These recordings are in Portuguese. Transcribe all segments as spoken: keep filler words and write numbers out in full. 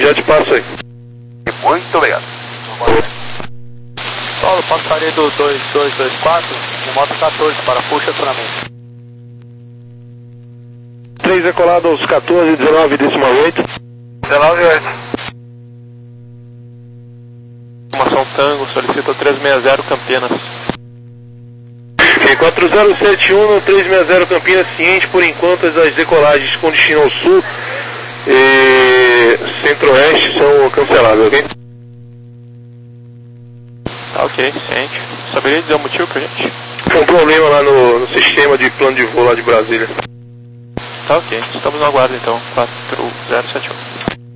Já te passo aí. Muito obrigado. Paulo, passaria do dois dois dois quatro, no moto quatorze, para full estacionamento. três decolado aos quatorze, dezenove, décimo oito. dezenove, oito. Informação Tango, solicita trezentos e sessenta Campinas. Ok, quatro zero sete um, trezentos e sessenta Campinas, ciente por enquanto das decolagens com destino ao sul e centro-oeste são canceladas, ok? Tá ok, ciente. Saberia dizer o motivo pra gente? Foi um problema lá no, no sistema de plano de voo lá de Brasília. Tá ok, estamos no aguardo então, quatro zero sete um.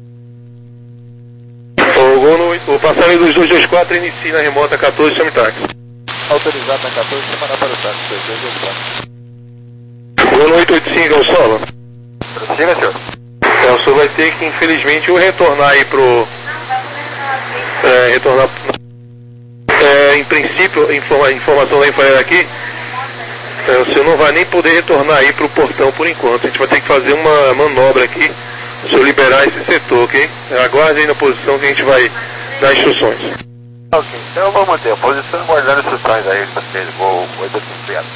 O, gol no, o passarinho dos dois dois quatro inicia na remota quatorze, chame táxi. Autorizado na quatorze, chamar para o táxi, dois dois dois quatro. Gol no oito oito cinco, é o Solo. Prossiga, senhor. É, o senhor vai ter que, infelizmente, ou retornar aí pro... É, retornar... É, em princípio, informa, informação da Infraero aqui, é, o senhor não vai nem poder retornar aí pro portão por enquanto. A gente vai ter que fazer uma manobra aqui, o senhor liberar esse setor, ok? Aguarde aí na posição que a gente vai dar instruções. Ok, então eu vou manter a posição guardando instruções aí para vocês. Vou oito cinco, obrigado.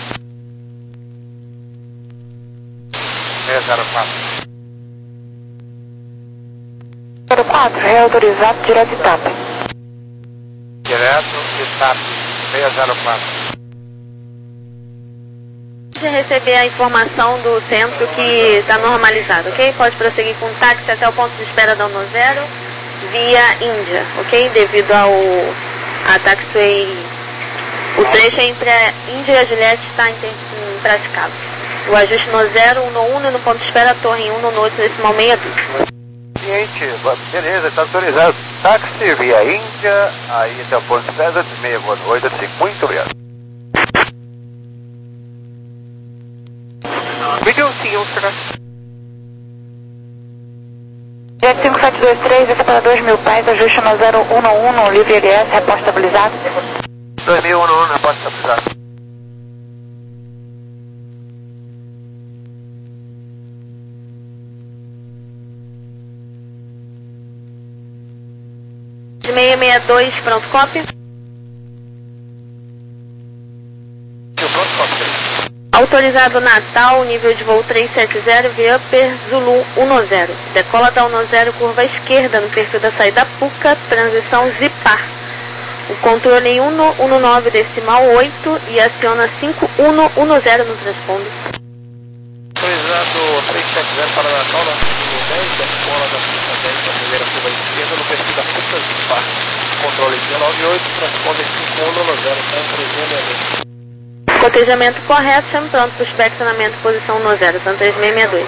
seis zero quatro. zero quatro, é autorizado direto de TAP. Direto de TAP, seis zero quatro. De receber a informação do centro que está normalizado, ok? Pode prosseguir com o táxi até o ponto de espera da Uno Zero via Índia, ok? Devido ao a taxiway, o trecho entre a Índia e a Juliette está impraticável. O ajuste no zero, Uno um e no ponto de espera Torre em Uno Noite decimal meia dúzia. Gente, beleza, está autorizado. Táxi via Índia, aí até o ponto de espera, meia, boa noite, muito obrigado. Reducing, senhor. Jet cinco sete dois três, esse é para dois mil pais, ajuste no zero um um no livre L S, reposta estabilizado. dois mil, um, reposta estabilizado. De seis seis dois, pronto, copy. Pronto, copy. Autorizado Natal, nível de voo trezentos e setenta via Upper Zulu Uno Zero. Decola da Uno Zero, curva esquerda no perfil da saída Puca, transição Zipar. O controle em Uno, Uno nove decimal oito e aciona cinco Uno Uno Zero no transponder. Autorizado trezentos e setenta para Natal, na nível dez, decola da pista dez da primeira curva esquerda no perfil da Puca Zipar. Controle dezenove oito, transponder cinco Uno Uno Zero, centro Z. Cotejamento correto, chame pronto para o espectronamento, posição no zero, são três seis seis dois.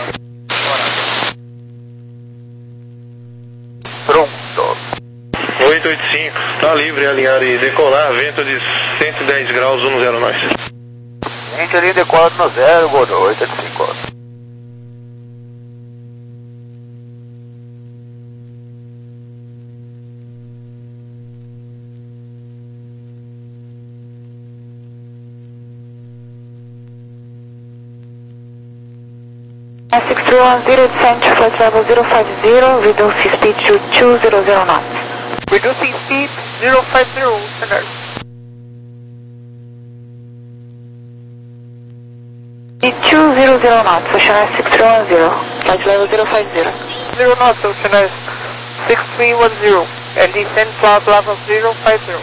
Pronto. oito oito cinco, tá livre, alinhar e decolar, vento de cento e dez graus, um zero nós. Gente ali decola no zero, boa noite, oito cinco. six three one zero, descent flight level zero five zero, reduce speed to two zero zero knots. Reducing speed zero five zero, standard. Speed two zero zero knots, Ocean six three one zero, flight level zero five zero. zero knots, Ocean six three one zero, and descend flight level zero five zero.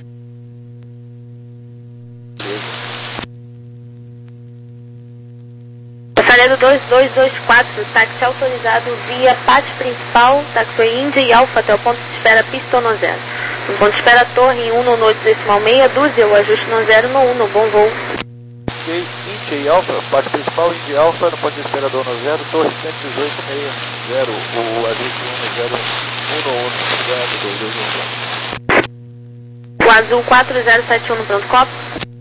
Passaredo dois dois dois quatro, táxi autorizado via pátio principal, taxiway Índia e Alfa até o ponto de espera pista no zero. No ponto de espera Torre em Uno Noite decimal meia dúzia, o ajuste no zero no Uno, bom voo. Índia e Alfa, parte principal Índia e Alfa, no ponto de espera do Uno Zero, Torre cento e dezoito sessenta, o ajuste Uno Zero, Uno Uno, zero dois dois um. O azul quatro zero sete um no pronto copo.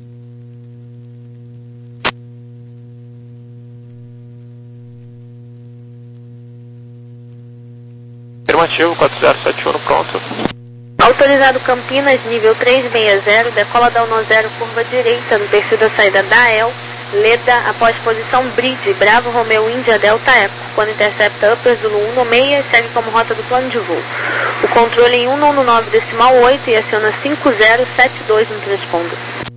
Afirmativo, quatro zero sete um pronto. Autorizado Campinas, nível trezentos e sessenta, decola da Uno Zero, curva direita, no perfil da saída da E L, Leda, após posição Bridge, Bravo Romeo Índia Delta Eco, quando intercepta Upper Zulu um seis, segue como rota do plano de voo. O controle em cento e nove decimal oito e aciona cinco zero sete dois no transponder.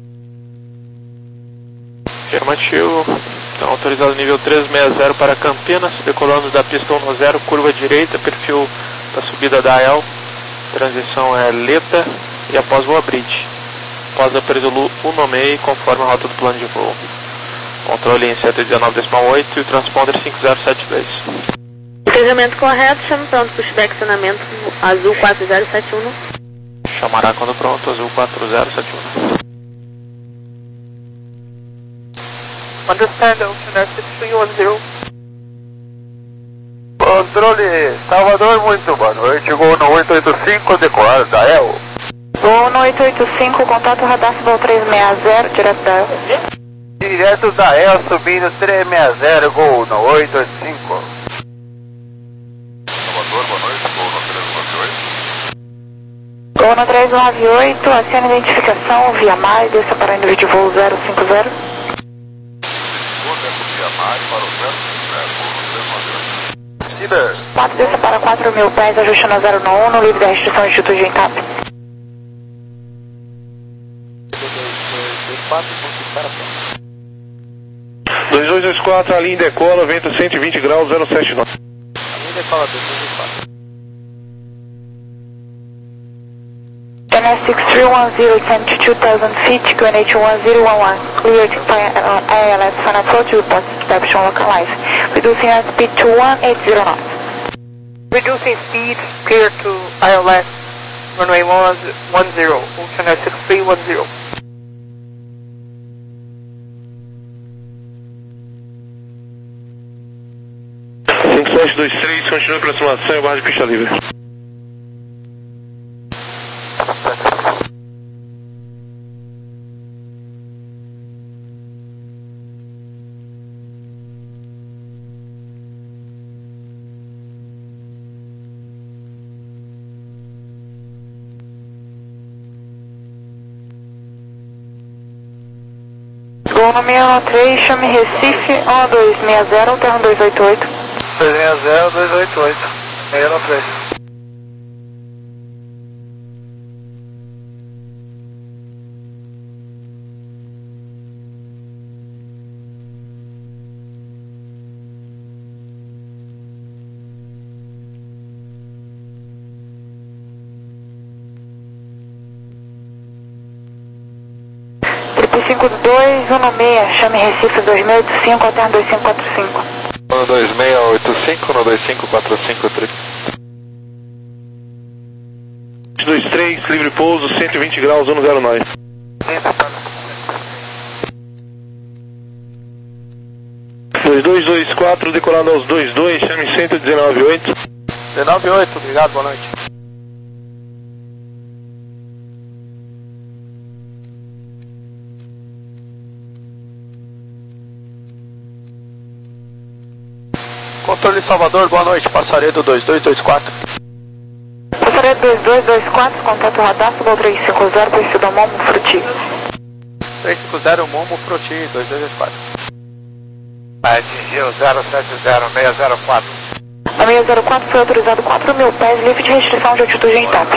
Afirmativo, então autorizado nível trezentos e sessenta para Campinas, decolando da pista cento e dez, curva direita, perfil da subida da A E L, transição é Leda e após voa Bridge. Após Upper Zulu um seis, conforme a rota do plano de voo. Controle em cento e dezenove decimal oito e o transponder cinco zero sete dois. Cruzamento correto, chama pronto, pushback acionamento azul quatro zero sete um. Chamará quando pronto, azul quatro zero sete um. Understand, Ocean six three one zero. Controle Salvador, muito boa noite. Gol no oito oito cinco, decolar da E L. Gol no oito oito cinco, contato radar Voo trezentos e sessenta, direto da E L. Direto da E L, subindo trezentos e sessenta, gol no oito oito cinco. Salvador, boa noite, gol no trezentos e noventa e oito. Gol no trezentos e noventa e oito, aciona identificação via mar e desça para nível de voo zero cinco zero. Via mar para o zero cinco zero, gol no trezentos e noventa e oito. quatro desça para quatro mil pés, ajuste no zero um um, livre da restrição de altitude em TAP. dois dois dois quatro, a linha decola, vento cento e vinte graus, zero sete nove. A linha decola dois dois dois quatro. N S six three one zero, descend to two thousand feet, Q N H one zero one one, cleared uh, I L S final approach, report reception localized, reducing our speed to one eight zero knots. Reducing speed, clear to I L S, runway one zero, Ocean Air six three one zero. cinco sete dois três, continua a aproximação e barra de pista livre. Gol no seis um três, chame Recife, um dois seis zero, terra dois oito oito. dois seis zero, dois oito oito, seis um três. cinco dois um seis, chame Recife dois seis oito cinco, alterna dois cinco quatro cinco. um dois seis oito cinco, no dois cinco quatro cinco três. dois três, livre pouso, cento e vinte graus, um zero nove. dois dois dois quatro, decolado aos dois dois, chame cento e dezenove oito. dezenove oito, obrigado, boa noite. Controle Salvador, boa noite, Passaredo dois dois dois quatro. Passaredo dois dois dois quatro, contato radar, Voo trezentos e cinquenta, perfil da Momo Fruti. trezentos e cinquenta, Momo Fruti, dois dois dois quatro. Atingiu zero sete zero, seis zero quatro. A seis zero quatro foi autorizado quatro mil pés, livre de restrição de altitude em TAP.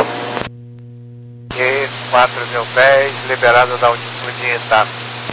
E quatro mil pés, liberado da altitude em TAP.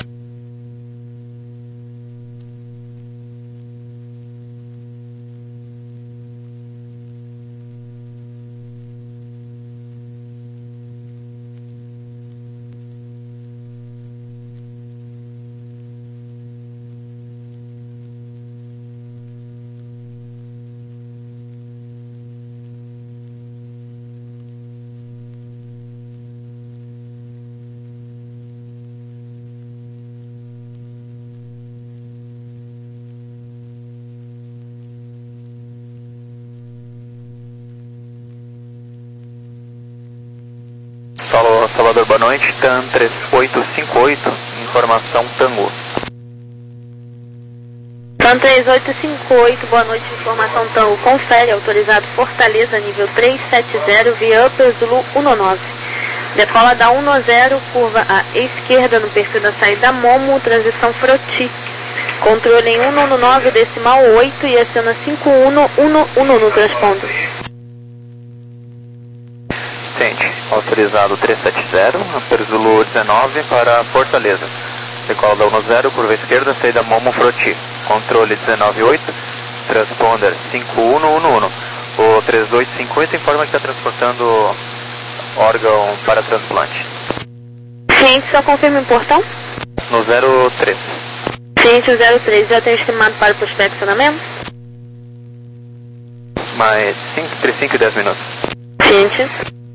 Alô, Salvador, boa noite, TAM três oito cinco oito, informação Tango. TAM três oito cinco oito, boa noite, informação Tango, confere, autorizado Fortaleza, nível trezentos e setenta, via Upper Zulu um nove. Decola da um zero, curva à esquerda no perfil da saída Momo, transição Froti. Controle em cento e nove decimal oito e aciona cinco um um um no transponder. Sente, autorizado trezentos e setenta, Ampere Zulu dezenove para Fortaleza. Decola da um zero, curva à esquerda, saída Momo Froti. Controle dezenove oito, transponder cinco um um um. O três dois cinco oito informa que está transportando órgão para transplante. Ciente, só confirma em portão? No zero três. Ciente, o zero três já tem estimado para o prospeccionamento? Mais cinco, entre cinco e dez minutos. Ciente.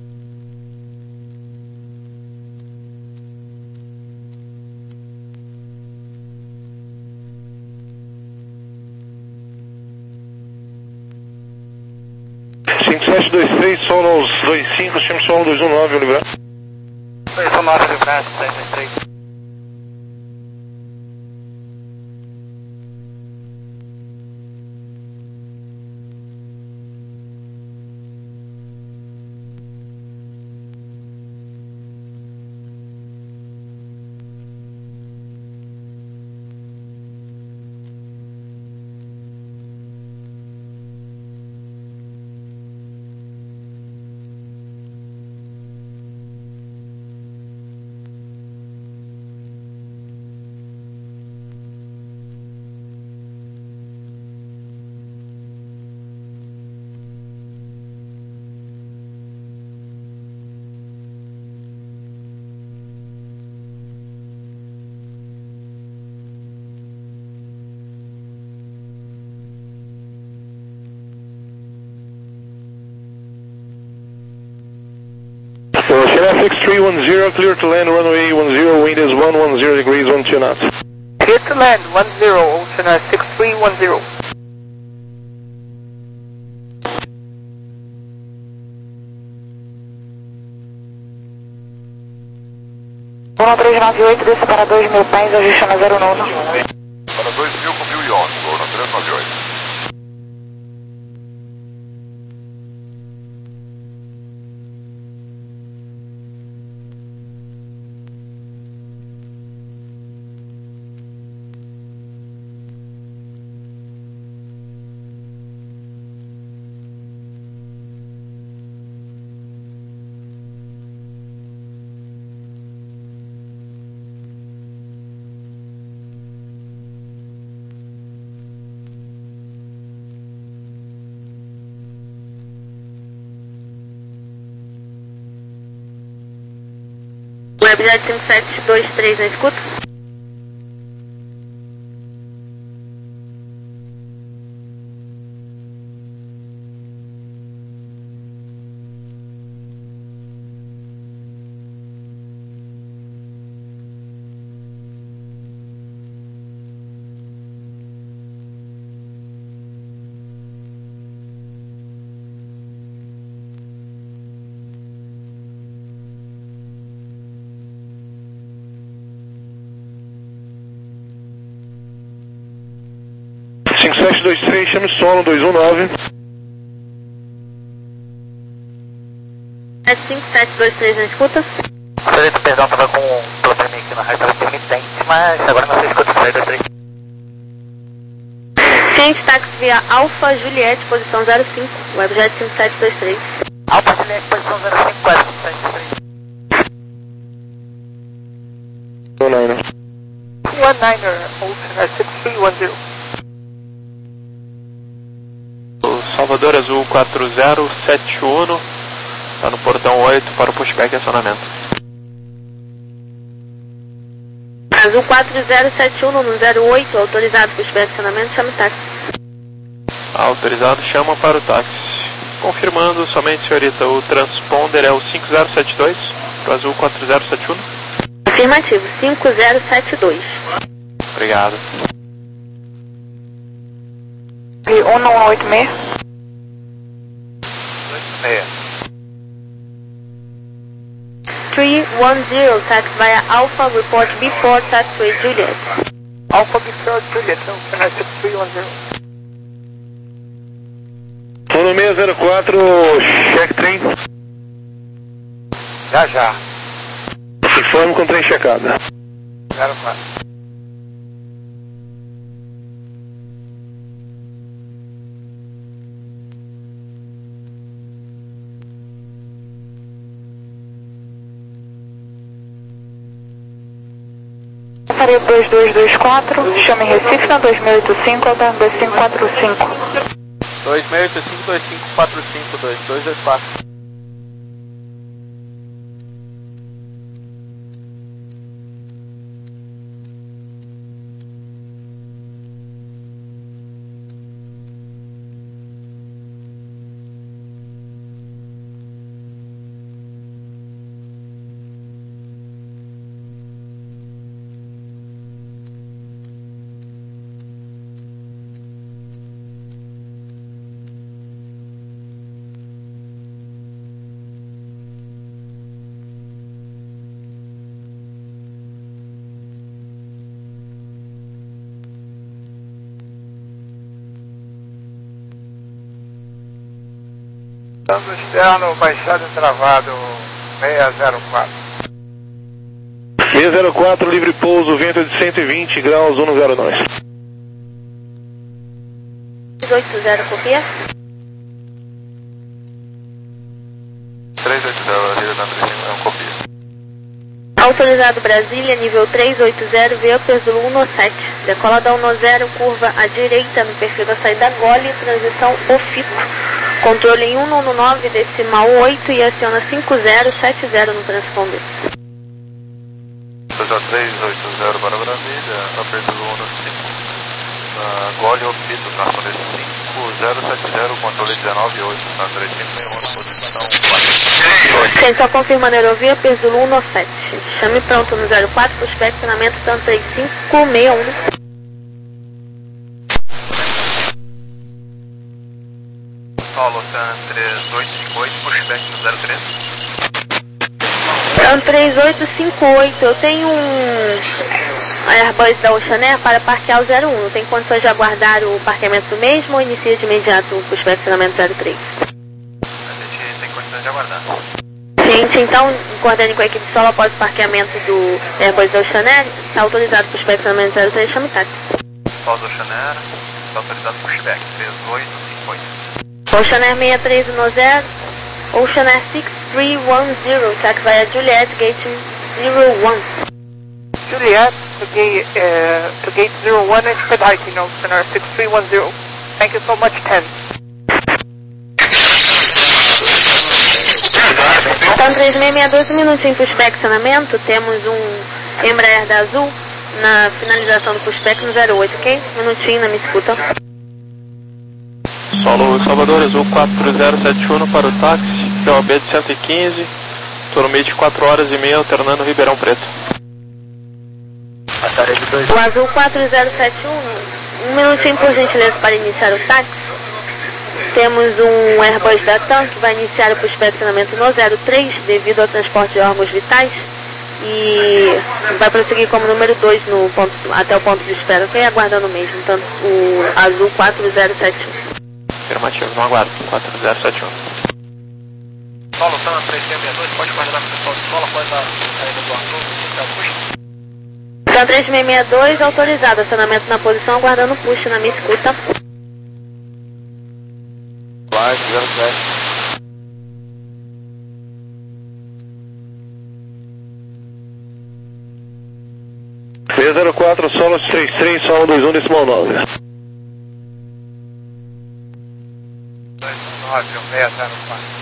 cinco sete dois três, Sonos dois cinco, chame Sono dois um nove, Oliveira. dois um nove, Oliveira, três dois três. So, Chennai six three one zero, clear to land, runway one zero, wind is one one zero degrees, one two knots. Clear to land, one zero, Ocean six three one zero. um três nove oito, desce para dois mil pés, ajuste na zero nono. Para dois mil com mil e onze, voo na três nove oito. Webjet cinco sete dois três na escuta. cinco sete dois três, chame Sono dois um nove. É cinco sete dois três na escuta. Sargento, perdão, estava com um problema aqui na rádio, estava intermitente, mas agora não sei escuta, três dois três. Ciente, táxi via Alfa Juliette, posição zero cinco, Webjet cinco sete dois três. Alfa Juliette, posição zero cinco, quatro sete três. One niner. One niner, Ocean six three one zero. Salvador Azul quatro zero sete um, está no portão oito para o pushback e acionamento. Azul quatro zero sete um no zero oito, autorizado para o acionamento, chama o táxi. Autorizado, chama para o táxi. Confirmando somente, senhorita, o transponder é o cinco zero sete dois, para o Azul quatro zero sete um. Afirmativo, cinco zero sete dois. Obrigado. E um um oito seis. Meia. three one zero, taxi via Alpha, report before taxiway Juliet. Alpha before Juliet, Ocean six three one zero. Sono seis zero quatro, check trem. Já, já. Informe com trem checado. zero quatro. Parei dois dois dois quatro, chame Recife na dois seis oito cinco, aguardo dois cinco quatro cinco. dois seis oito cinco, dois cinco quatro cinco, dois dois dois quatro. Estando externo, baixado e travado, seis zero quatro. seis zero quatro, livre pouso, vento de cento e vinte graus, um zero dois. oito zero, copia. três oito zero, a vida da é um copia. Autorizado Brasília, nível três oito zero, Vapers do um sete. Decola da um zero, curva à direita no perfil da saída Gole, transição Ofico. Controle em cento e nove, decimal oito e aciona cinco zero sete zero no transponder. três oito zero para Brasília, aperto do um cinco. Na Gole Opito, transponder cinco zero sete zero, controle dezenove oito, na três cinco seis um, posição quatro. Sim, só confirmando a aerovia, Perzulo um sete. Chame pronto no zero quatro, prospeccionamento tanto três cinco seis um. Solo, Tan três oito cinco oito, pushback no zero três. Tan três oito cinco oito, eu tenho um Airbus da Ocean Air para parquear o zero um. Tem condições de aguardar o parqueamento do mesmo ou inicia de imediato o pushback zero três? A gente tem condições de aguardar. Gente, então, coordenando com a equipe solo após o parqueamento do Airbus da Ocean Air, está autorizado o pushback zero três, chame táxi. Pausa Ocean Air, está autorizado pushback três oito cinco oito. Ocean Air seis três um zero, Ocean Air seis três um zero, taxi via Juliet, gate zero one. Juliet, to gate, uh, to gate zero one, expediting Ocean Air six three one zero. Thank you so much, ten. Então, três seis seis dois, um minutinho para o pushback, temos um Embraer da Azul na finalização do pushback no zero oito, ok? Um minutinho, não me escuta. Solo Salvador Azul quatro zero sete um para o táxi, P O B de cento e quinze, turno de quatro horas e meia, alternando Ribeirão Preto. O Azul quatro zero sete um, um minutinho por gentileza para iniciar o táxi. Temos um Airbus da TAM que vai iniciar o pushback no zero três devido ao transporte de órgãos vitais e vai prosseguir como número dois no ponto, até o ponto de espera, ok? Aguardando mesmo, então o Azul quatro zero sete um. Afirmativo, não aguardo, quatro zero sete um. Solo, Tan três seis seis dois, pode coordenar com o pessoal de solo após a saída do Azul, iniciar o push. Então três seis seis dois, autorizado, acionamento na posição, aguardando o push na minha escuta. Flight zero sete. seis zero quatro, Solos três três, Sol dois um, decimal nove. dois um nove, seis zero quatro.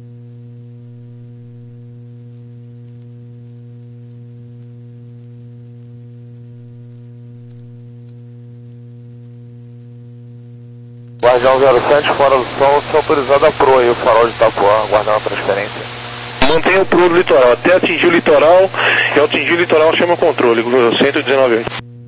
Guardião zero sete, fora do sol, se autorizado a proa aí, o farol de Itapuã, aguardando a transferência. Mantenha o pro do litoral, até atingir o litoral, e ao atingir o litoral chama o controle, cento e dezenove.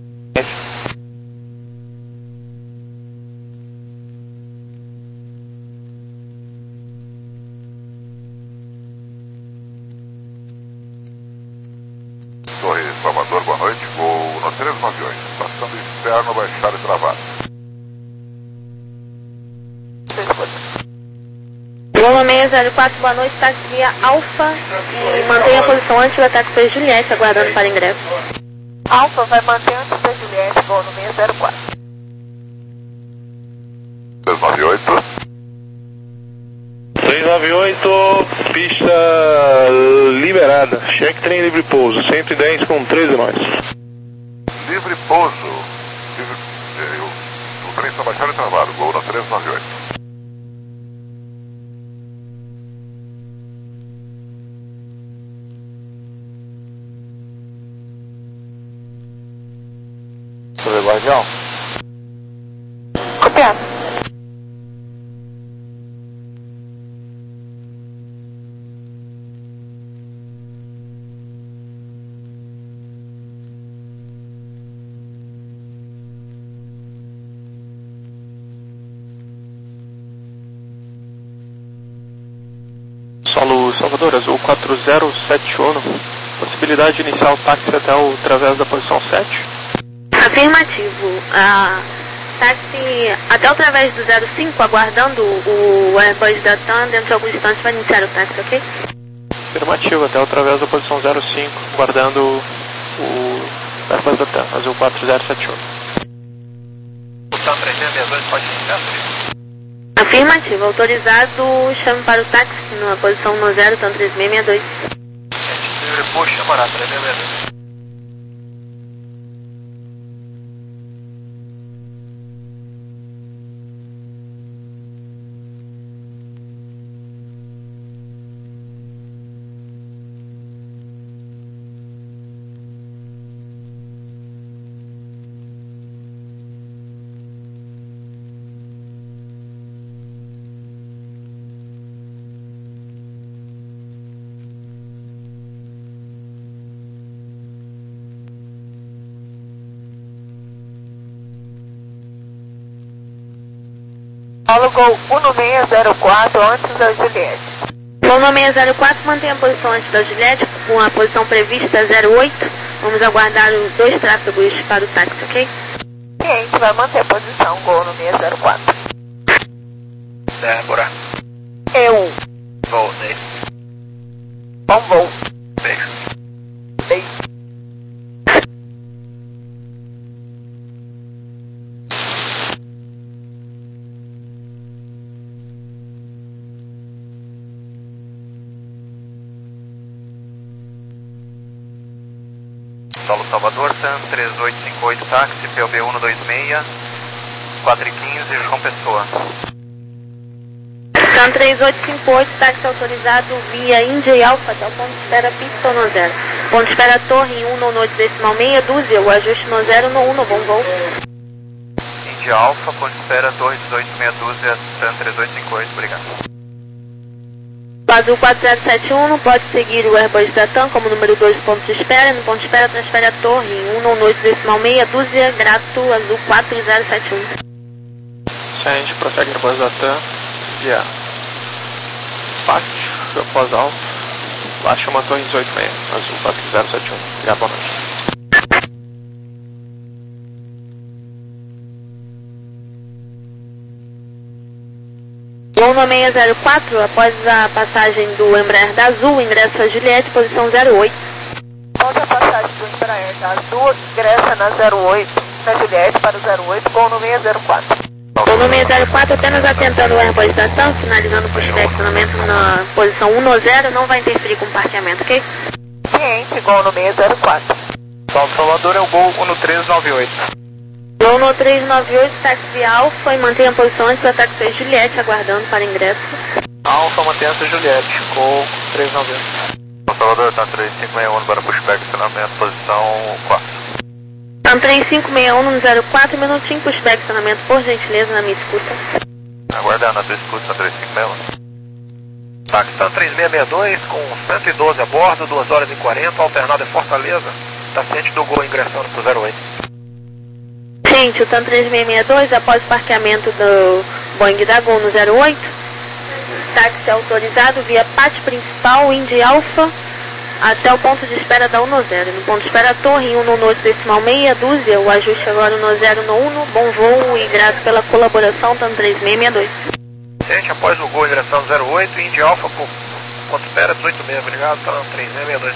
Torre Salvador, boa noite, voo no três nove oito, passando externo, baixado e travado. Loma seis zero quatro, boa noite, táxi via Alfa e mantenha a posição antes do ataque foi Juliette, aguardando para ingresso. Alfa vai manter antes da Juliette, voo no seis zero quatro. seis nove oito. seis nove oito, pista liberada. Cheque trem livre pouso, cento e dez com treze nós. Livre pouso. Livre, eh, o, o trem está baixando e travado, voo na três nove oito. Sobre Guardião. Copiado. Solo Salvador, Azul quatro zero sete um. Possibilidade de iniciar o táxi até o através da posição sete? Afirmativo. Ah, táxi até o través do zero cinco, aguardando o Airbus da TAM. Dentro de alguns instantes vai iniciar o táxi, ok? Afirmativo, até o através da posição zero cinco, guardando o Airbus da TAM, Azul quatro zero sete um. O TAM três seis seis dois pode iniciar, Afirmativo, autorizado, chame para o táxi na posição no zero, TAM três seis seis dois. Livre push, chamar três seis seis dois. Solo Gol um seis zero quatro antes da Juliette. Gol seis zero quatro, mantenha a posição antes da Juliette, com a posição prevista zero oito. Vamos aguardar os dois tráfegos para o táxi, ok? Cliente vai manter a posição, Gol no seis zero quatro. Débora. Eu. Voo dele. Bom voo. Beijo. Beijo. Solo Salvador, TAM três oito cinco oito, táxi, P O B um dois seis, quatro e quinze, João Pessoa. TAM três oito cinco oito, táxi autorizado via Índia e Alfa até o ponto de espera pista no zero. Ponto de espera torre em um no noite decimal meia dúzia, o ajuste no zero no um no bom voo. Índia Alfa, ponto de espera, torre dezoito meia dúzia, TAM três oito cinco oito, obrigado. Azul quatro zero sete um, pode seguir o Airbus da TAM como número dois do ponto de espera. No ponto de espera, transfere a torre em um no noite decimal meia dúzia, grato, Azul quatro zero sete um. Se a gente prossegue Airbus da TAM, via pátio, após alto, baixa uma torre dezoito meia, Azul quatro zero sete um. Obrigado, boa noite. Gol no seis zero quatro, após a passagem do Embraer da Azul, ingresso a Juliette, posição zero oito. Após a passagem do Embraer da Azul, ingressa na zero oito, na Juliette para o zero oito, Gol no seis zero quatro. Gol no seis zero quatro, apenas atentando o Airbus da TAM, finalizando o pushback, estacionamento na posição um no zero, não vai interferir com o parqueamento, ok? Cliente, Gol no seis zero quatro. Solo Salvador é o Gol um três nove oito. Gol no três nove oito, táxi via Alfa e mantenha a posição antes do ataque foi Juliette, aguardando para ingresso. Alfa, mantenha-se Juliette, Gol três nove oito. Salvador, TAM três cinco seis um para pushback, estacionamento, posição quatro. TAM três cinco seis um no zero quatro, minutinho, pushback, estacionamento, por gentileza, na minha escuta. Aguardando a tua escuta, TAM três cinco seis um. Táxi TAM três seis seis dois, com cento e doze a bordo, duas horas e quarenta, alternado em Fortaleza. Está ciente do Gol ingressando para o zero oito. Gente, o TAM três seis seis dois, após o parqueamento do Boeing da Gol no zero oito, táxi autorizado via pátio principal, Indy Alpha, até o ponto de espera da um no zero. No ponto de espera torre, um no noite decimal meia dúzia, o ajuste agora no zero no um, bom voo e grato pela colaboração, TAM três seis seis dois. descente após o gol em direção zero oito, Indy Alpha, por quanto espera, dezoito seis, obrigado, tá no três seis seis dois.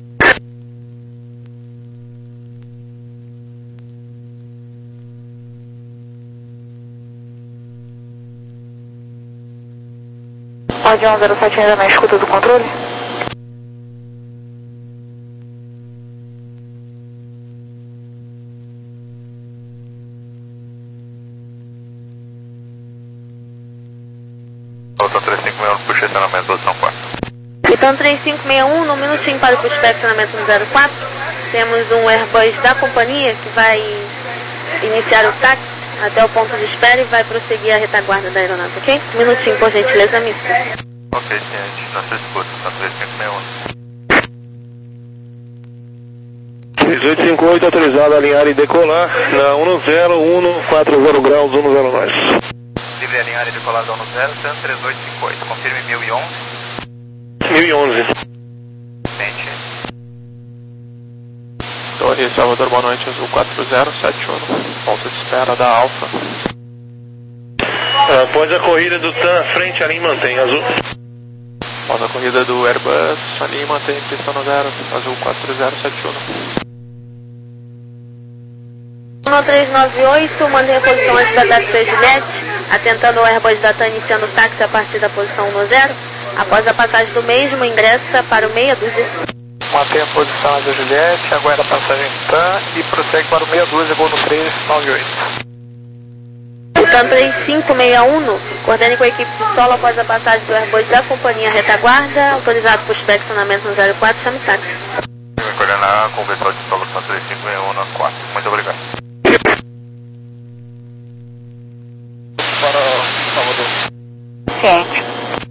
Pode um zero sete ainda na escuta do controle? Volta três cinco seis um, puxa estacionamento, posição quatro. Então três cinco seis um, no minutinho para o push estacionamento no zero quatro. Temos um Airbus da companhia que vai iniciar o táxi até o ponto de espera e vai prosseguir a retaguarda da aeronave, ok? Um minutinho, por gentileza, mister. Ok, ciente, na sua escuta, tá três cinco seis um. três oito cinco oito, autorizado a alinhar e decolar na um zero um quatro zero graus, um zero nós. Livre alinhar e decolar da um zero, Sun três oito cinco oito, confirme mil e onze. mil e onze. Ciente. Torre Salvador, boa noite, azul quatro zero sete um, ponto de espera da Alfa. Após a corrida do T A M à frente, alinhe e mantém, azul. Após a corrida do Airbus, alinhe e mantém pista no zero, azul quatro zero sete um. um três nove oito, mantém a posição antes da taxa Juliette, atentando ao Airbus da T A M iniciando o táxi a partir da posição um zero. Após a passagem do mesmo, ingressa para o meia dúzia. Mantém a posição da Juliette, aguarda a passagem do T A M e prossegue para o meia dúzia, gol no três nove oito. O T A M três cinco seis um, coordene com a equipe de solo após a passagem do Airbus da companhia retaguarda, autorizado por estacionamento no zero quatro, chame táxi. Vai coordenar a conversão de solo Sun três cinco seis um na quatro. Muito obrigado. Para Salvador. Ciente.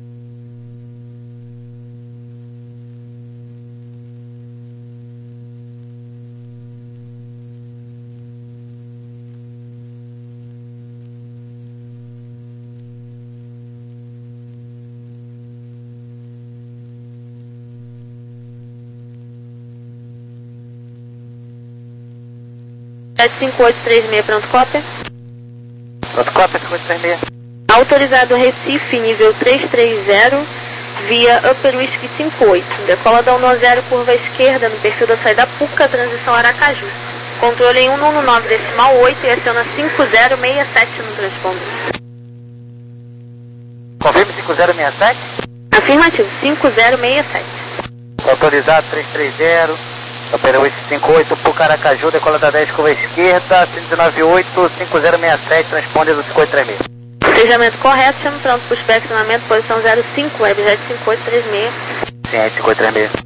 sete cinco oito três seis, pronto, cópia. Pronto, cópia, cinco oito três seis. Autorizado Recife, nível três três zero, via Upper Whisky cinco oito. Decola da um zero, curva esquerda, no perfil da saída Puca, transição Aracaju. Controle em cento e nove decimal oito e aciona cinco zero seis sete no transponder. Confirme cinco zero seis sete. Afirmativo, cinco zero seis sete. Autorizado três três zero. Opera oito cinco oito, Pucaracaju, decola da dez, curva esquerda, cento e nove oito, cinco zero seis sete, responde do cinco oito três seis. Sejamento correto, chama pronto para o estacionamento, posição zero cinco, Webjet cinco oito três seis. Sim, cinco oito três seis.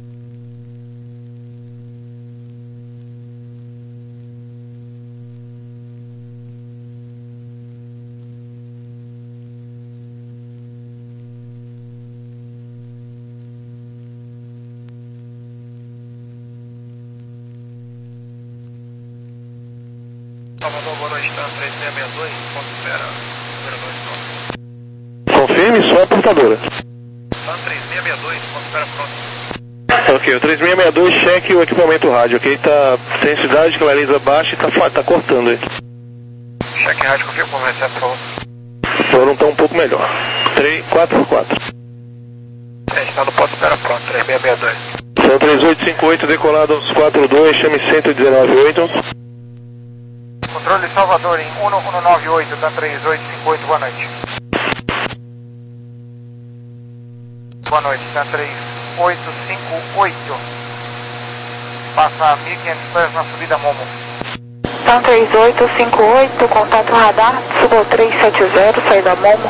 Salvador, boa noite, T A M três seis seis dois, ponto de espera, número dois, pronto. Confirme só a portadora. T A M três seis seis dois, ponto de espera, pronto. Ok, o três seis seis dois, cheque o equipamento rádio, ok? Tá intensidade, clareza baixa e tá, tá cortando aí. Cheque rádio, confirma como recebe, por favor. Foram tá um pouco melhor. três quatro quatro. É, está no ponto de espera, pronto, três seis seis dois. São três oito cinco oito, decolado aos quatro dois, chame cento e dezenove oito. Controle Salvador em um um nove oito, da três oito cinco oito, boa noite. Boa noite, da três oito cinco oito. Passa mil e quinhentos pés na subida Momo. T A M três oito cinco oito, contato radar, suba três sete zero, saída Momo.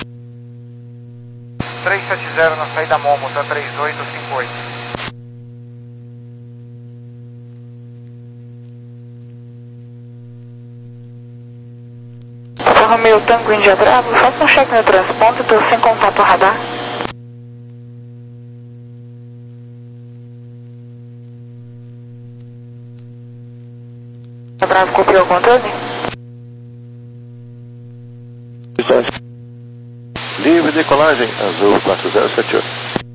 três sete zero na saída Momo, da três oito cinco oito. Romeo Tango Índia Bravo, faça um cheque no transponder, estou sem contato radar. Índia Bravo, copiou o controle? Livre decolagem, azul quatro zero sete oito.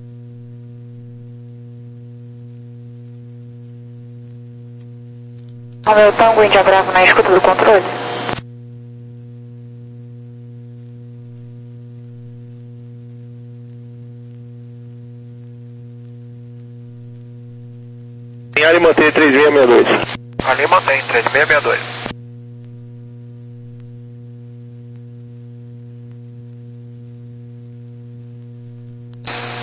Romeo Tango Índia Bravo na escuta do controle? Alinhar e manter três seis seis dois. Ali mantém, três seis seis dois.